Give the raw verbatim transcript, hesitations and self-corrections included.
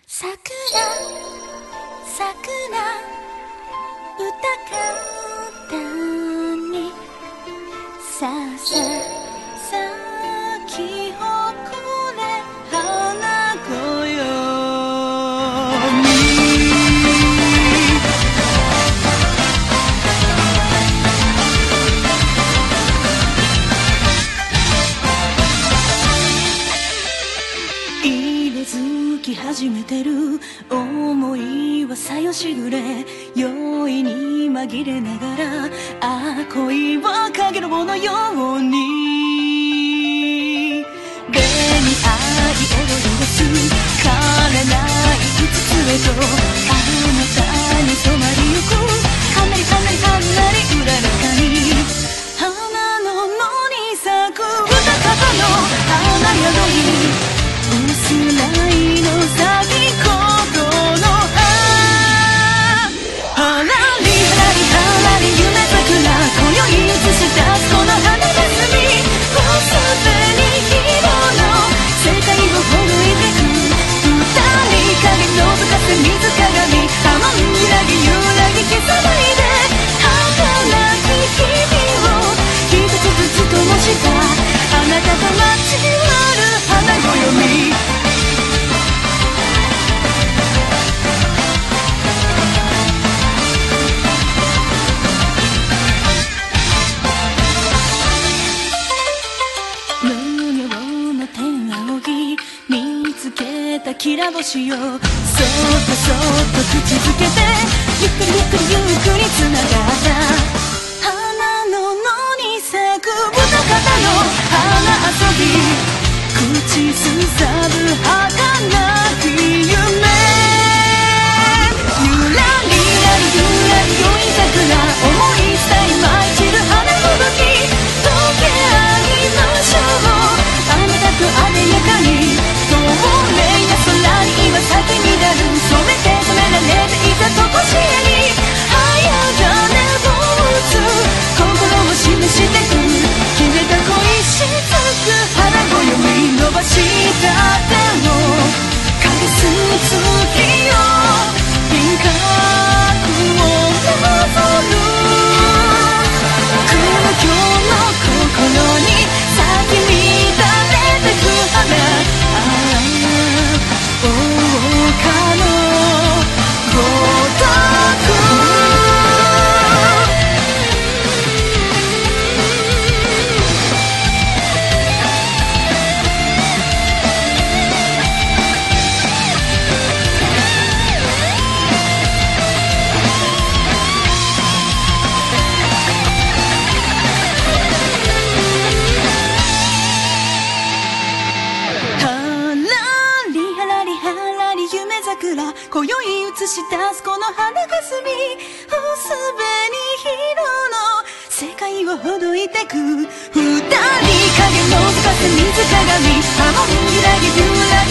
桜桜歌方にさあさあ咲き誇れ花子よ入れづき始めてる思いはさよしぐれ酔いに紛れながらああ恋はかげろうのように目に愛を潤す枯れない五つへとあなたに染まりゆく離れ離れ離れうららかに花の野に咲く歌方の花宿に薄らいの咲き誇のあはらりはらりはらり夢桜今宵映し出すこの花が摘みもうすでに色の世界をほどいてく二人影のぶかせ水鏡波紋揺らぎ揺らぎ消さないで儚き日々を一つずつ灯したあなたと交わる花子よみきら星よそっとそっと口づけてゆっくりゆっくりゆっくりつながった花の野に咲く歌方の花遊び口ずさぶ儚き夢ゆらりらりゆらり酔い桜思いさえ舞い散る花吹雪溶け合いましょうあなたとあでやかに今咲き乱る染めて染められていたとこしえに早がねぼうつ心を示してく決めた恋しつく花子よ見伸ばした手を返す月よ輪郭をなぞる空虚の心に咲き乱れてく花謳歌のごとく今宵映し出すこの花が澄み薄紅色の世界をほどいてく二人影のぶかせ水鏡波紋揺らぎ揺らぎ